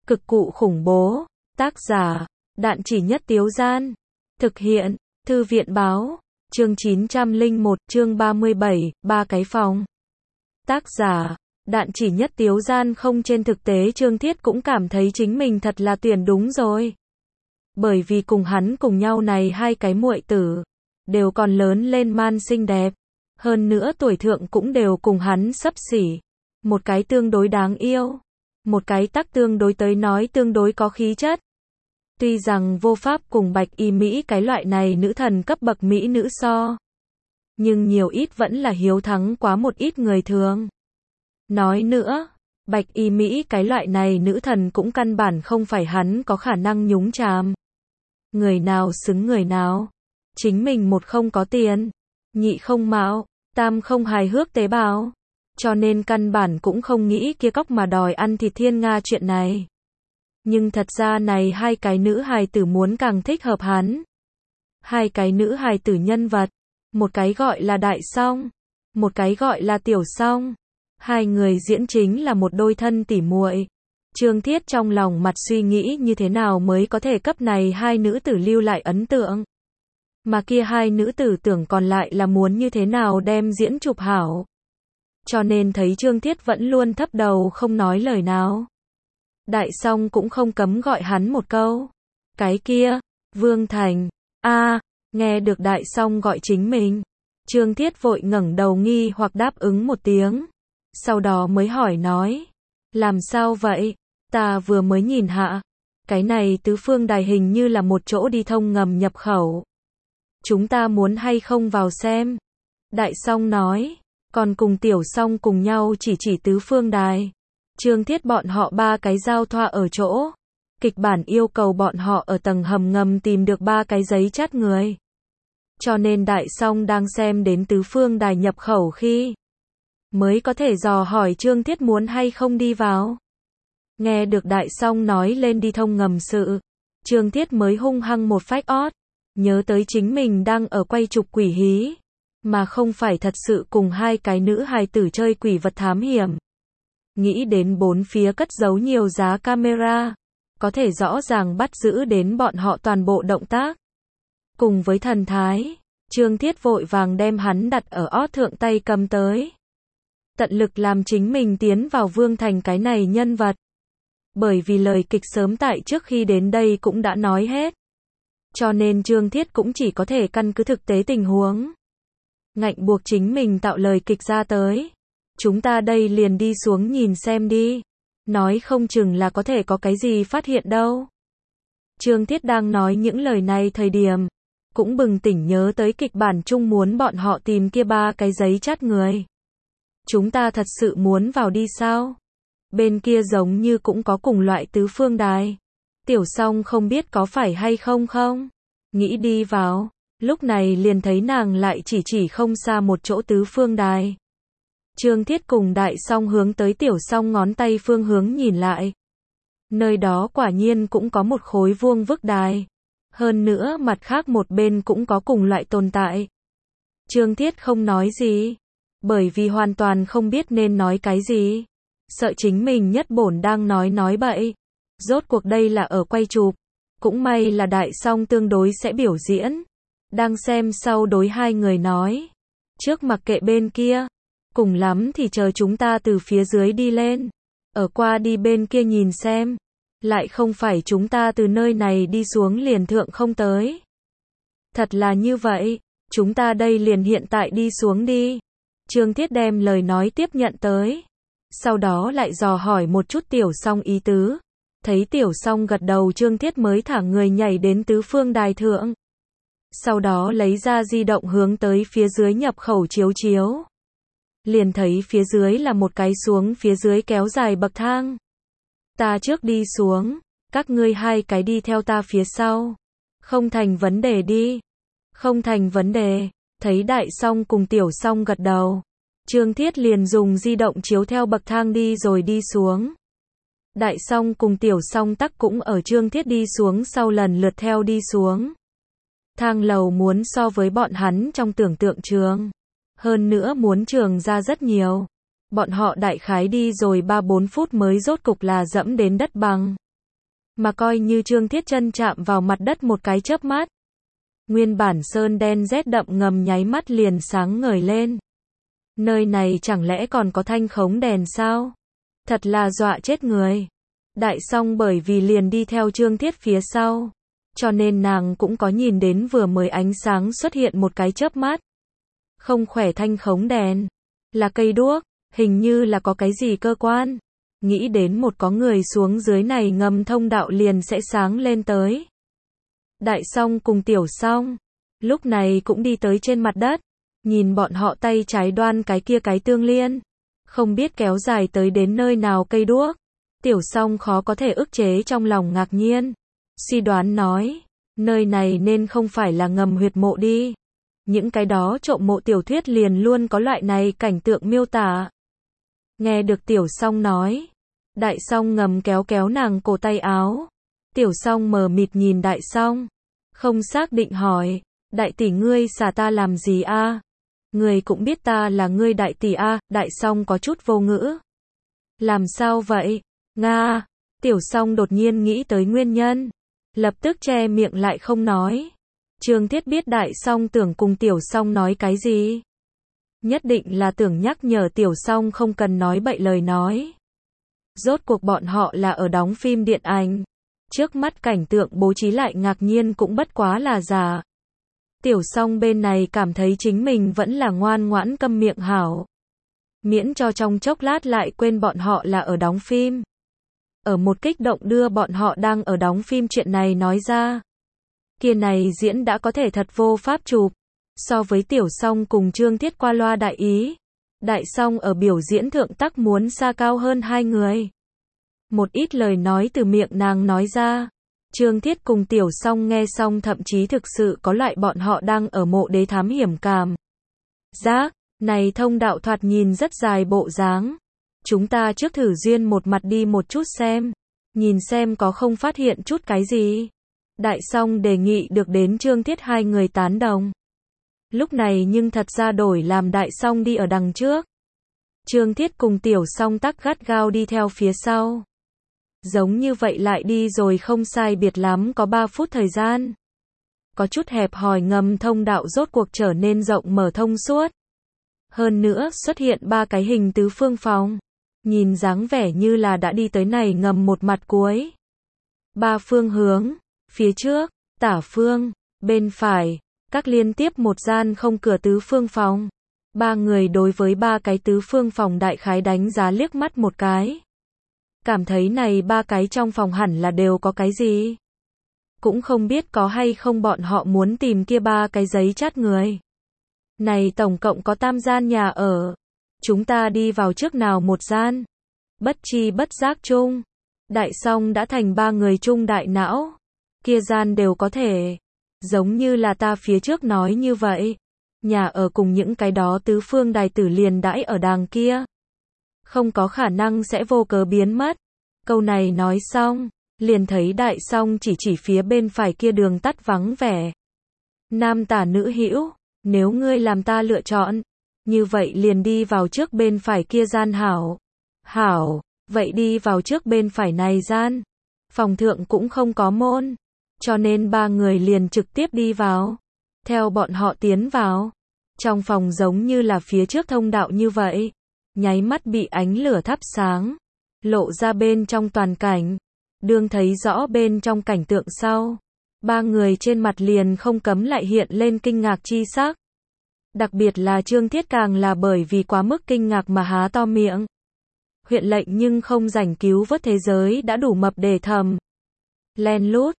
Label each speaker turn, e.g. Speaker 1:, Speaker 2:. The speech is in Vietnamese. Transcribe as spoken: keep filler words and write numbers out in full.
Speaker 1: Cực cụ khủng bố. Tác giả, Đạn Chỉ Nhất Tiếu Gian. Thực hiện, Thư viện báo. Chương chín trăm lẻ một, chương ba mươi bảy, ba cái phòng. Tác giả, Đạn Chỉ Nhất Tiếu Gian. Không, trên thực tế Trương Thiết cũng cảm thấy chính mình thật là tuyển đúng rồi. Bởi vì cùng hắn cùng nhau này hai cái muội tử, đều còn lớn lên man xinh đẹp. Hơn nữa tuổi thượng cũng đều cùng hắn xấp xỉ. Một cái tương đối đáng yêu. Một cái tắc tương đối tới nói tương đối có khí chất. Tuy rằng vô pháp cùng Bạch Y Mỹ cái loại này nữ thần cấp bậc mỹ nữ so. Nhưng nhiều ít vẫn là hiếu thắng quá một ít người thường. Nói nữa, Bạch Y Mỹ cái loại này nữ thần cũng căn bản không phải hắn có khả năng nhúng chàm. Người nào xứng người nào. Chính mình một không có tiền, nhị không mạo, tam không hài hước tế bào. Cho nên căn bản cũng không nghĩ kia cóc mà đòi ăn thịt thiên nga chuyện này. Nhưng thật ra này hai cái nữ hài tử muốn càng thích hợp hắn. Hai cái nữ hài tử nhân vật, một cái gọi là Đại Song, một cái gọi là Tiểu Song. Hai người diễn chính là một đôi thân tỉ muội. Trương Thiết trong lòng mặt suy nghĩ như thế nào mới có thể cấp này hai nữ tử lưu lại ấn tượng. Mà kia hai nữ tử tưởng còn lại là muốn như thế nào đem diễn chụp hảo. Cho nên thấy Trương Thiết vẫn luôn thấp đầu không nói lời nào. Đại Song cũng không cấm gọi hắn một câu. Cái kia, Vương Thành, a nghe được Đại Song gọi chính mình. Trương Thiết vội ngẩng đầu nghi hoặc đáp ứng một tiếng. Sau đó mới hỏi nói. Làm sao vậy? Ta vừa mới nhìn hạ. Cái này tứ phương đài hình như là một chỗ đi thông ngầm nhập khẩu. Chúng ta muốn hay không vào xem? Đại Song nói. Còn cùng Tiểu Song cùng nhau chỉ chỉ tứ phương đài. Trương Thiết bọn họ ba cái giao thoa ở chỗ. Kịch bản yêu cầu bọn họ ở tầng hầm ngầm tìm được ba cái giấy chát người. Cho nên Đại Song đang xem đến tứ phương đài nhập khẩu khi mới có thể dò hỏi Trương Thiết muốn hay không đi vào. Nghe được Đại Song nói lên đi thông ngầm sự, Trương Thiết mới hung hăng một phách ót. Nhớ tới chính mình đang ở quay chụp quỷ hí. Mà không phải thật sự cùng hai cái nữ hài tử chơi quỷ vật thám hiểm. Nghĩ đến bốn phía cất giấu nhiều giá camera, có thể rõ ràng bắt giữ đến bọn họ toàn bộ động tác. Cùng với thần thái, Trương Thiết vội vàng đem hắn đặt ở ót thượng tay cầm tới. Tận lực làm chính mình tiến vào Vương Thành cái này nhân vật. Bởi vì lời kịch sớm tại trước khi đến đây cũng đã nói hết. Cho nên Trương Thiết cũng chỉ có thể căn cứ thực tế tình huống. Ngạnh buộc chính mình tạo lời kịch ra tới. Chúng ta đây liền đi xuống nhìn xem đi. Nói không chừng là có thể có cái gì phát hiện đâu. Trương Thiết đang nói những lời này thời điểm. Cũng bừng tỉnh nhớ tới kịch bản chung muốn bọn họ tìm kia ba cái giấy chát người. Chúng ta thật sự muốn vào đi sao? Bên kia giống như cũng có cùng loại tứ phương đài. Tiểu Song không biết có phải hay không không? Nghĩ đi vào. Lúc này liền thấy nàng lại chỉ chỉ không xa một chỗ tứ phương đài. Trương Thiết cùng Đại Song hướng tới Tiểu Song ngón tay phương hướng nhìn lại. Nơi đó quả nhiên cũng có một khối vuông vức đài. Hơn nữa mặt khác một bên cũng có cùng loại tồn tại. Trương Thiết không nói gì. Bởi vì hoàn toàn không biết nên nói cái gì. Sợ chính mình nhất bổn đang nói nói bậy. Rốt cuộc đây là ở quay chụp. Cũng may là Đại Song tương đối sẽ biểu diễn. Đang xem sau đối hai người nói. Trước mặc kệ bên kia. Cùng lắm thì chờ chúng ta từ phía dưới đi lên. Ở qua đi bên kia nhìn xem. Lại không phải chúng ta từ nơi này đi xuống liền thượng không tới. Thật là như vậy. Chúng ta đây liền hiện tại đi xuống đi. Trương Thiết đem lời nói tiếp nhận tới. Sau đó lại dò hỏi một chút Tiểu Song ý tứ. Thấy Tiểu Song gật đầu, Trương Thiết mới thả người nhảy đến tứ phương đài thượng. Sau đó lấy ra di động hướng tới phía dưới nhập khẩu chiếu chiếu. Liền thấy phía dưới là một cái xuống phía dưới kéo dài bậc thang. Ta trước đi xuống, các ngươi hai cái đi theo ta phía sau. Không thành vấn đề đi. Không thành vấn đề. Thấy Đại Song cùng Tiểu Song gật đầu. Trương Thiết liền dùng di động chiếu theo bậc thang đi rồi đi xuống. Đại Song cùng Tiểu Song tắc cũng ở Trương Thiết đi xuống sau lần lượt theo đi xuống. Thang lầu muốn so với bọn hắn trong tưởng tượng trường. Hơn nữa muốn trường ra rất nhiều. Bọn họ đại khái đi rồi ba bốn phút mới rốt cục là dẫm đến đất bằng. mà coi như Trương Thiết chân chạm vào mặt đất một cái chớp mắt. Nguyên bản sơn đen rét đậm ngầm nháy mắt liền sáng ngời lên. Nơi này chẳng lẽ còn có thanh khống đèn sao? Thật là dọa chết người. Đại Song bởi vì liền đi theo Trương Thiết phía sau, cho nên nàng cũng có nhìn đến vừa mới ánh sáng xuất hiện một cái chớp mắt. Không khỏe thanh khống đèn, là cây đuốc, hình như là có cái gì cơ quan. Nghĩ đến một có người xuống dưới này ngầm thông đạo liền sẽ sáng lên tới. Đại Song cùng Tiểu Song, lúc này cũng đi tới trên mặt đất, nhìn bọn họ tay trái đoan cái kia cái tương liên, không biết kéo dài tới đến nơi nào cây đuốc. Tiểu Song khó có thể ức chế trong lòng ngạc nhiên, suy đoán nói, nơi này nên không phải là ngầm huyệt mộ đi. Những cái đó trộm mộ tiểu thuyết liền luôn có loại này cảnh tượng miêu tả. Nghe được Tiểu Song nói, Đại Song ngầm kéo kéo nàng cổ tay áo. Tiểu Song mờ mịt nhìn Đại Song, không xác định hỏi, đại tỷ ngươi xả ta làm gì a? Ngươi cũng biết ta là ngươi đại tỷ a? Đại Song có chút vô ngữ. Làm sao vậy? Nga, Tiểu Song đột nhiên nghĩ tới nguyên nhân, lập tức che miệng lại không nói. Trương Thiết biết Đại Song tưởng cùng Tiểu Song nói cái gì, nhất định là tưởng nhắc nhở Tiểu Song không cần nói bậy lời nói. Rốt cuộc bọn họ là ở đóng phim điện ảnh, trước mắt cảnh tượng bố trí lại ngạc nhiên cũng bất quá là giả. Tiểu Song bên này cảm thấy chính mình vẫn là ngoan ngoãn câm miệng hảo, miễn cho trong chốc lát lại quên bọn họ là ở đóng phim. Ở một kích động đưa bọn họ đang ở đóng phim chuyện này nói ra, kia này diễn đã có thể thật vô pháp chụp. So với Tiểu Song cùng Trương Thiết qua loa đại ý, Đại Song ở biểu diễn thượng tắc muốn xa cao hơn hai người. Một ít lời nói từ miệng nàng nói ra, Trương Thiết cùng Tiểu Song nghe xong thậm chí thực sự có loại bọn họ đang ở mộ đế thám hiểm cảm. Giác, này thông đạo thoạt nhìn rất dài bộ dáng. Chúng ta trước thử duyên một mặt đi một chút xem, nhìn xem có không phát hiện chút cái gì. Đại Song đề nghị được đến Trương Thiết hai người tán đồng. Lúc này nhưng thật ra đổi làm Đại Song đi ở đằng trước, Trương Thiết cùng Tiểu Song tắc gắt gao đi theo phía sau. Giống như vậy lại đi rồi không sai biệt lắm có ba phút thời gian. Có chút hẹp hòi ngầm thông đạo rốt cuộc trở nên rộng mở thông suốt. Hơn nữa xuất hiện ba cái hình tứ phương phòng, nhìn dáng vẻ như là đã đi tới này ngầm một mặt cuối. Ba phương hướng, phía trước, tả phương, bên phải, các liên tiếp một gian không cửa tứ phương phòng. Ba người đối với ba cái tứ phương phòng đại khái đánh giá liếc mắt một cái. Cảm thấy này ba cái trong phòng hẳn là đều có cái gì. Cũng không biết có hay không bọn họ muốn tìm kia ba cái giấy chát người. Này tổng cộng có tam gian nhà ở. Chúng ta đi vào trước nào một gian. Bất chi bất giác chung. Đại Song đã thành ba người chung đại não. Kia gian đều có thể. Giống như là ta phía trước nói như vậy. Nhà ở cùng những cái đó tứ phương đài tử liền đãi ở đàng kia. Không có khả năng sẽ vô cớ biến mất. Câu này nói xong, liền thấy Đại Song chỉ chỉ phía bên phải kia đường tắt vắng vẻ. Nam tả nữ hữu, nếu ngươi làm ta lựa chọn, như vậy liền đi vào trước bên phải kia gian hảo. Hảo, vậy đi vào trước bên phải này gian. Phòng thượng cũng không có môn, cho nên ba người liền trực tiếp đi vào. Theo bọn họ tiến vào, trong phòng giống như là phía trước thông đạo như vậy, nháy mắt bị ánh lửa thắp sáng, lộ ra bên trong toàn cảnh. Đương thấy rõ bên trong cảnh tượng sau, ba người trên mặt liền không cấm lại hiện lên kinh ngạc chi sắc. Đặc biệt là Trương Thiết càng là bởi vì quá mức kinh ngạc mà há to miệng. Huyện lệnh nhưng không rảnh cứu vớt thế giới đã đủ mập để thầm. Len lút,